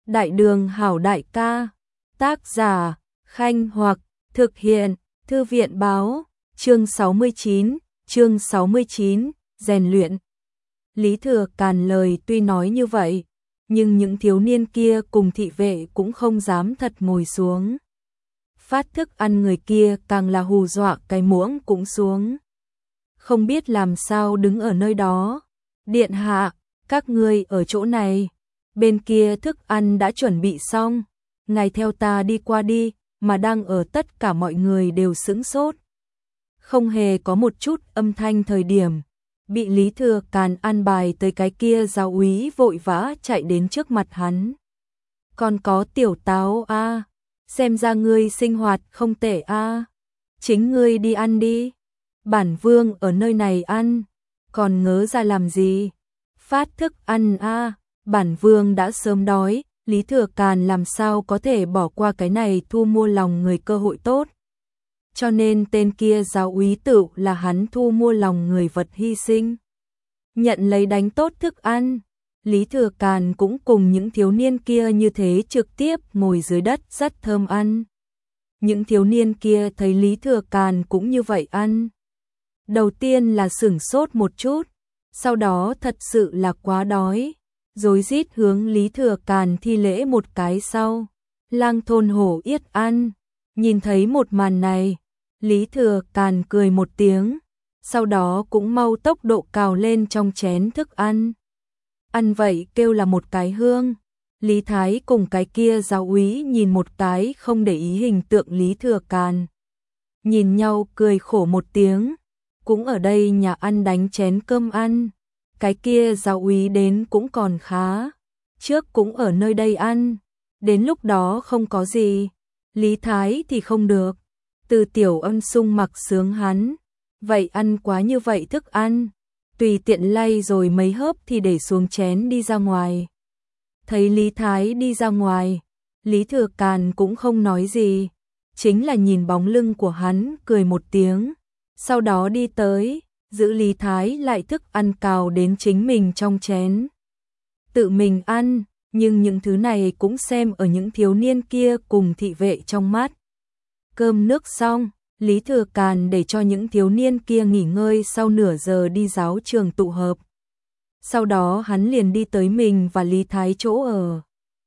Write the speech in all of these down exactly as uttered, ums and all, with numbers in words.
Đại đường hảo đại ca, tác giả, Khanh Hoặc, thực hiện, Thư viện báo, chương sáu mươi chín, chương sáu mươi chín, rèn luyện. Lý Thừa Càn lời tuy nói như vậy, nhưng những thiếu niên kia cùng thị vệ cũng không dám thật ngồi xuống. Phát thức ăn người kia càng là hù dọa cái muỗng cũng xuống. Không biết làm sao đứng ở nơi đó. Điện hạ, các ngươi ở chỗ này. Bên kia thức ăn đã chuẩn bị xong. Ngài theo ta đi qua đi, mà đang ở tất cả mọi người đều sững sốt. Không hề có một chút âm thanh thời điểm. Bị Lý Thừa Càn an bài tới cái kia giáo úy vội vã chạy đến trước mặt hắn. Còn có tiểu táo a, xem ra ngươi sinh hoạt không tệ a, chính ngươi đi ăn đi. Bản vương ở nơi này ăn, còn ngớ ra làm gì? Phát thức ăn a, bản vương đã sớm đói. Lý Thừa Càn làm sao có thể bỏ qua cái này thu mua lòng người cơ hội tốt. Cho nên tên kia giáo úy tự là hắn thu mua lòng người vật hy sinh. Nhận lấy đánh tốt thức ăn, Lý Thừa Càn cũng cùng những thiếu niên kia như thế trực tiếp ngồi dưới đất rất thơm ăn. Những thiếu niên kia thấy Lý Thừa Càn cũng như vậy ăn. Đầu tiên là sửng sốt một chút, sau đó thật sự là quá đói, rối rít hướng Lý Thừa Càn thi lễ một cái sau. Lang thôn hổ yết ăn, nhìn thấy một màn này, Lý Thừa Càn cười một tiếng, sau đó cũng mau tốc độ cào lên trong chén thức ăn. Ăn vậy kêu là một cái hương. Lý Thái cùng cái kia giáo úy nhìn một cái không để ý hình tượng Lý Thừa Càn. Nhìn nhau cười khổ một tiếng, cũng ở đây nhà ăn đánh chén cơm ăn. Cái kia giáo úy đến cũng còn khá, trước cũng ở nơi đây ăn, đến lúc đó không có gì. Lý Thái thì không được. Từ Tiểu Ân sung mặc sướng hắn, vậy ăn quá như vậy thức ăn, tùy tiện lay rồi mấy hớp thì để xuống chén đi ra ngoài. Thấy Lý Thái đi ra ngoài, Lý Thừa Càn cũng không nói gì, chính là nhìn bóng lưng của hắn cười một tiếng, sau đó đi tới, giữ Lý Thái lại thức ăn cào đến chính mình trong chén. Tự mình ăn, nhưng những thứ này cũng xem ở những thiếu niên kia cùng thị vệ trong mắt. Cơm nước xong, Lý Thừa Càn để cho những thiếu niên kia nghỉ ngơi sau nửa giờ đi giáo trường tụ hợp. Sau đó hắn liền đi tới mình và Lý Thái chỗ ở.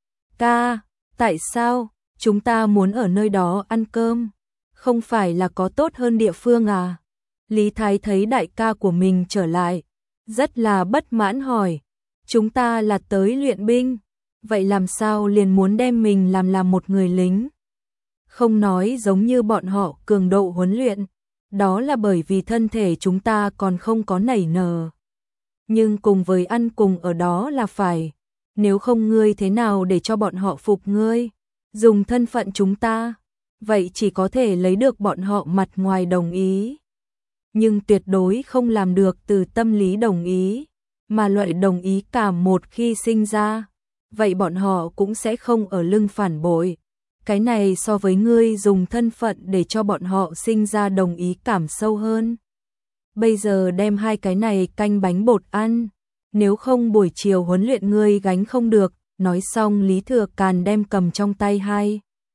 Ca, tại sao chúng ta muốn ở nơi đó ăn cơm? Không phải là có tốt hơn địa phương à? Lý Thái thấy đại ca của mình trở lại, rất là bất mãn hỏi. Chúng ta là tới luyện binh, vậy làm sao liền muốn đem mình làm làm một người lính? Không nói giống như bọn họ cường độ huấn luyện, đó là bởi vì thân thể chúng ta còn không có nảy nở. Nhưng cùng với ăn cùng ở đó là phải, nếu không ngươi thế nào để cho bọn họ phục ngươi? Dùng thân phận chúng ta, vậy chỉ có thể lấy được bọn họ mặt ngoài đồng ý. Nhưng tuyệt đối không làm được từ tâm lý đồng ý, mà loại đồng ý cảm một khi sinh ra, vậy bọn họ cũng sẽ không ở lưng phản bội. Cái này so với ngươi dùng thân phận để cho bọn họ sinh ra đồng ý cảm sâu hơn. Bây giờ đem hai cái này canh bánh bột ăn, nếu không buổi chiều huấn luyện ngươi gánh không được. Nói xong Lý Thừa Càn đem cầm trong tay hai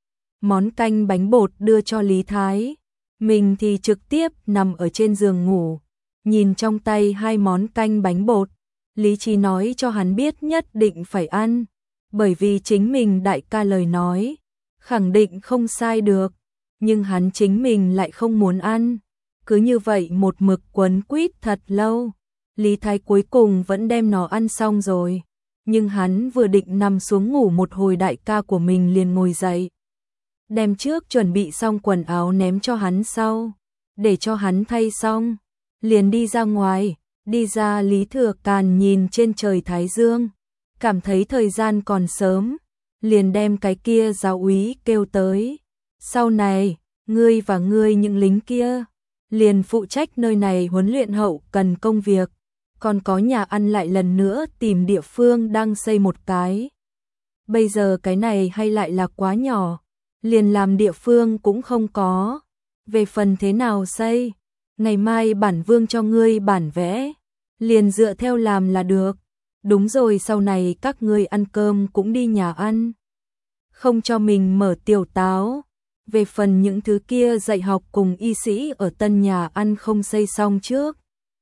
món canh bánh bột đưa cho Lý Thái. Mình thì trực tiếp nằm ở trên giường ngủ, nhìn trong tay hai món canh bánh bột. Lý Trí nói cho hắn biết nhất định phải ăn, bởi vì chính mình đại ca lời nói khẳng định không sai được, nhưng hắn chính mình lại không muốn ăn. Cứ như vậy một mực quấn quýt thật lâu, Lý Thái cuối cùng vẫn đem nó ăn xong rồi. Nhưng hắn vừa định nằm xuống ngủ một hồi, đại ca của mình liền ngồi dậy, đem trước chuẩn bị xong quần áo ném cho hắn sau, để cho hắn thay xong, liền đi ra ngoài. Đi ra Lý Thừa Càn nhìn trên trời thái dương, cảm thấy thời gian còn sớm, liền đem cái kia giáo úy kêu tới. Sau này, ngươi và ngươi những lính kia, liền phụ trách nơi này huấn luyện hậu cần công việc, còn có nhà ăn lại lần nữa tìm địa phương đang xây một cái. Bây giờ cái này hay lại là quá nhỏ, liền làm địa phương cũng không có. Về phần thế nào xây, ngày mai bản vương cho ngươi bản vẽ, liền dựa theo làm là được. Đúng rồi, sau này các ngươi ăn cơm cũng đi nhà ăn. Không cho mình mở tiểu táo. Về phần những thứ kia dạy học cùng y sĩ ở tân nhà ăn không xây xong trước.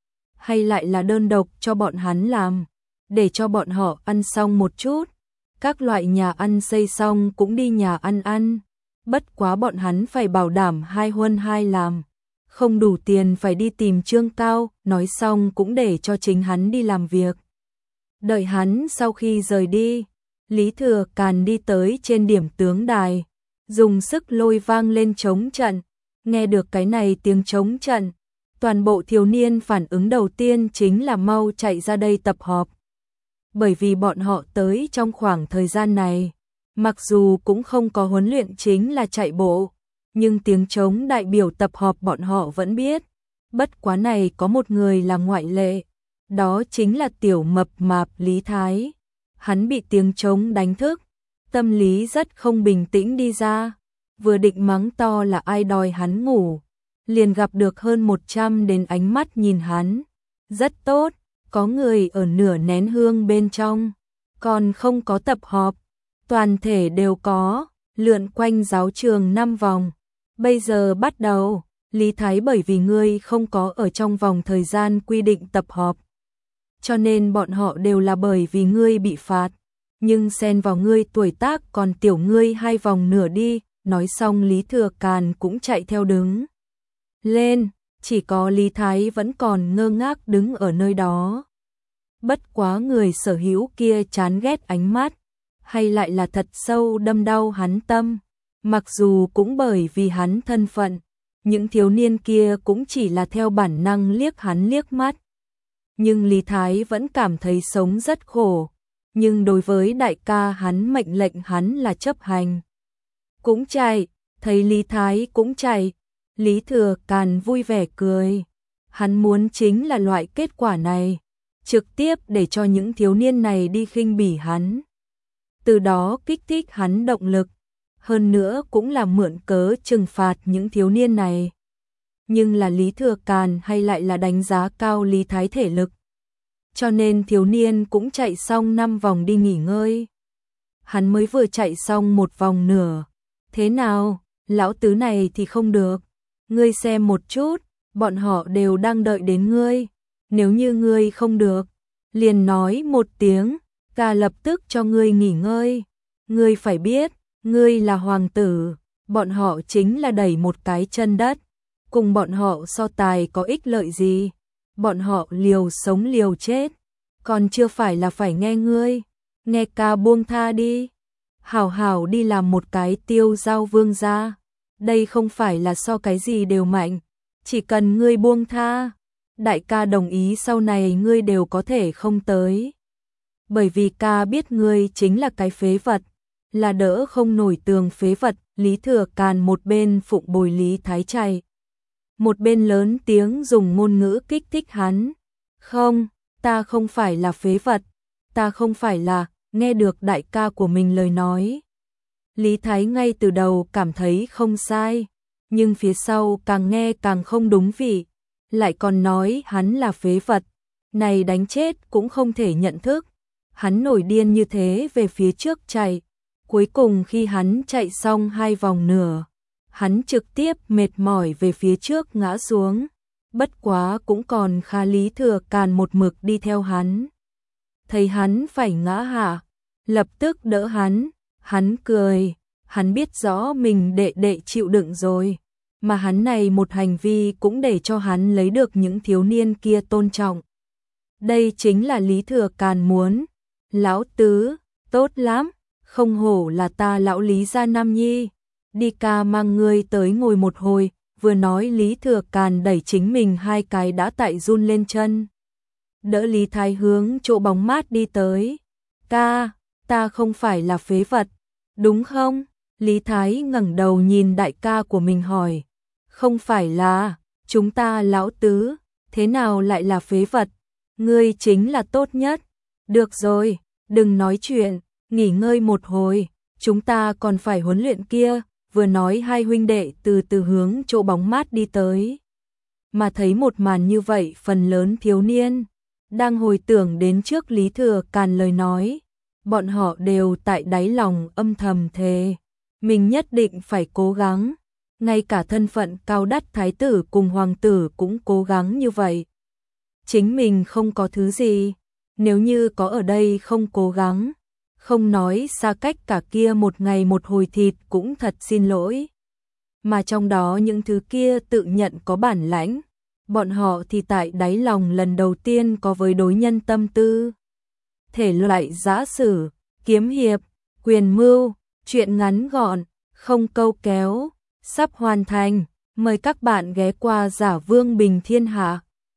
Hay lại là đơn độc cho bọn hắn làm, để cho bọn họ ăn xong một chút. Các loại nhà ăn xây xong cũng đi nhà ăn ăn. Bất quá bọn hắn phải bảo đảm hai huân hai làm. Không đủ tiền phải đi tìm Trương Cao, nói xong cũng để cho chính hắn đi làm việc. Đợi hắn sau khi rời đi, Lý Thừa Càn đi tới trên điểm tướng đài, dùng sức lôi vang lên trống trận. Nghe được cái này tiếng trống trận, toàn bộ thiếu niên phản ứng đầu tiên chính là mau chạy ra đây tập họp. Bởi vì bọn họ tới trong khoảng thời gian này, mặc dù cũng không có huấn luyện chính là chạy bộ, nhưng tiếng trống đại biểu tập họp bọn họ vẫn biết. Bất quá này có một người là ngoại lệ, đó chính là tiểu mập mạp Lý Thái. Hắn bị tiếng trống đánh thức, tâm lý rất không bình tĩnh đi ra, vừa định mắng to là ai đòi hắn ngủ, liền gặp được hơn một trăm đến ánh mắt nhìn hắn. Rất tốt, có người ở nửa nén hương bên trong, còn không có tập họp, toàn thể đều có, lượn quanh giáo trường năm vòng. Bây giờ bắt đầu, Lý Thái, bởi vì ngươi không có ở trong vòng thời gian quy định tập họp, cho nên bọn họ đều là bởi vì ngươi bị phạt, nhưng xen vào ngươi tuổi tác còn tiểu ngươi hai vòng nửa đi. Nói xong Lý Thừa Càn cũng chạy theo đứng lên, chỉ có Lý Thái vẫn còn ngơ ngác đứng ở nơi đó. Bất quá người sở hữu kia chán ghét ánh mắt, hay lại là thật sâu đâm đau hắn tâm. Mặc dù cũng bởi vì hắn thân phận, những thiếu niên kia cũng chỉ là theo bản năng liếc hắn liếc mắt. Nhưng Lý Thái vẫn cảm thấy sống rất khổ, nhưng đối với đại ca hắn mệnh lệnh hắn là chấp hành. Cũng chạy, thấy Lý Thái cũng chạy, Lý Thừa Càn vui vẻ cười. Hắn muốn chính là loại kết quả này, trực tiếp để cho những thiếu niên này đi khinh bỉ hắn. Từ đó kích thích hắn động lực, hơn nữa cũng là mượn cớ trừng phạt những thiếu niên này. Nhưng là Lý Thừa Càn hay lại là đánh giá cao Lý Thái thể lực, cho nên thiếu niên cũng chạy xong năm vòng đi nghỉ ngơi. Hắn mới vừa chạy xong một vòng nửa. Thế nào, lão tứ này thì không được. Ngươi xem một chút, bọn họ đều đang đợi đến ngươi. Nếu như ngươi không được, liền nói một tiếng, ta lập tức cho ngươi nghỉ ngơi. Ngươi phải biết, ngươi là hoàng tử, bọn họ chính là đẩy một cái chân đất. Cùng bọn họ so tài có ích lợi gì? Bọn họ liều sống liều chết, còn chưa phải là phải nghe ngươi. Nghe ca buông tha đi. Hảo hảo đi làm một cái tiêu giao vương gia. Đây không phải là so cái gì đều mạnh, chỉ cần ngươi buông tha, đại ca đồng ý sau này ngươi đều có thể không tới. Bởi vì ca biết ngươi chính là cái phế vật, là đỡ không nổi tường phế vật. Lý Thừa Càn một bên phụng bồi Lý Thái chạy, một bên lớn tiếng dùng ngôn ngữ kích thích hắn. Không, ta không phải là phế vật, ta không phải là. Nghe được đại ca của mình lời nói, Lý Thái ngay từ đầu cảm thấy không sai, nhưng phía sau càng nghe càng không đúng vị, lại còn nói hắn là phế vật, này đánh chết cũng không thể nhận thức. Hắn nổi điên như thế về phía trước chạy, cuối cùng khi hắn chạy xong hai vòng nửa, hắn trực tiếp mệt mỏi về phía trước ngã xuống. Bất quá cũng còn khá Lý Thừa Càn một mực đi theo hắn. Thấy hắn phải ngã hạ, lập tức đỡ hắn, hắn cười, hắn biết rõ mình đệ đệ chịu đựng rồi, mà hắn này một hành vi cũng để cho hắn lấy được những thiếu niên kia tôn trọng. Đây chính là Lý Thừa Càn muốn. Lão tứ, tốt lắm, không hổ là ta lão Lý gia nam nhi, đi ca mang ngươi tới ngồi một hồi. Vừa nói Lý Thừa Càn đẩy chính mình hai cái đã tại run lên chân, đỡ Lý Thái hướng chỗ bóng mát đi tới. Ca, ta không phải là phế vật, đúng không? Lý Thái ngẩng đầu nhìn đại ca của mình hỏi. Không phải là, chúng ta lão tứ, thế nào lại là phế vật? Ngươi chính là tốt nhất. Được rồi, đừng nói chuyện, nghỉ ngơi một hồi, chúng ta còn phải huấn luyện kia. Vừa nói hai huynh đệ từ từ hướng chỗ bóng mát đi tới. Mà thấy một màn như vậy phần lớn thiếu niên Đang hồi tưởng đến trước Lý Thừa Càn lời nói, bọn họ đều tại đáy lòng âm thầm thề, mình nhất định phải cố gắng, ngay cả thân phận cao đắt thái tử cùng hoàng tử cũng cố gắng như vậy. Chính mình không có thứ gì, nếu như có ở đây không cố gắng, không nói xa cách cả kia một ngày một hồi thịt cũng thật xin lỗi. Mà trong đó những thứ kia tự nhận có bản lãnh, bọn họ thì tại đáy lòng lần đầu tiên có với đối nhân tâm tư. Thể loại giã sử, kiếm hiệp, quyền mưu, truyện ngắn gọn, không câu kéo, sắp hoàn thành, mời các bạn ghé qua Giả Vương Bình Thiên Hạ.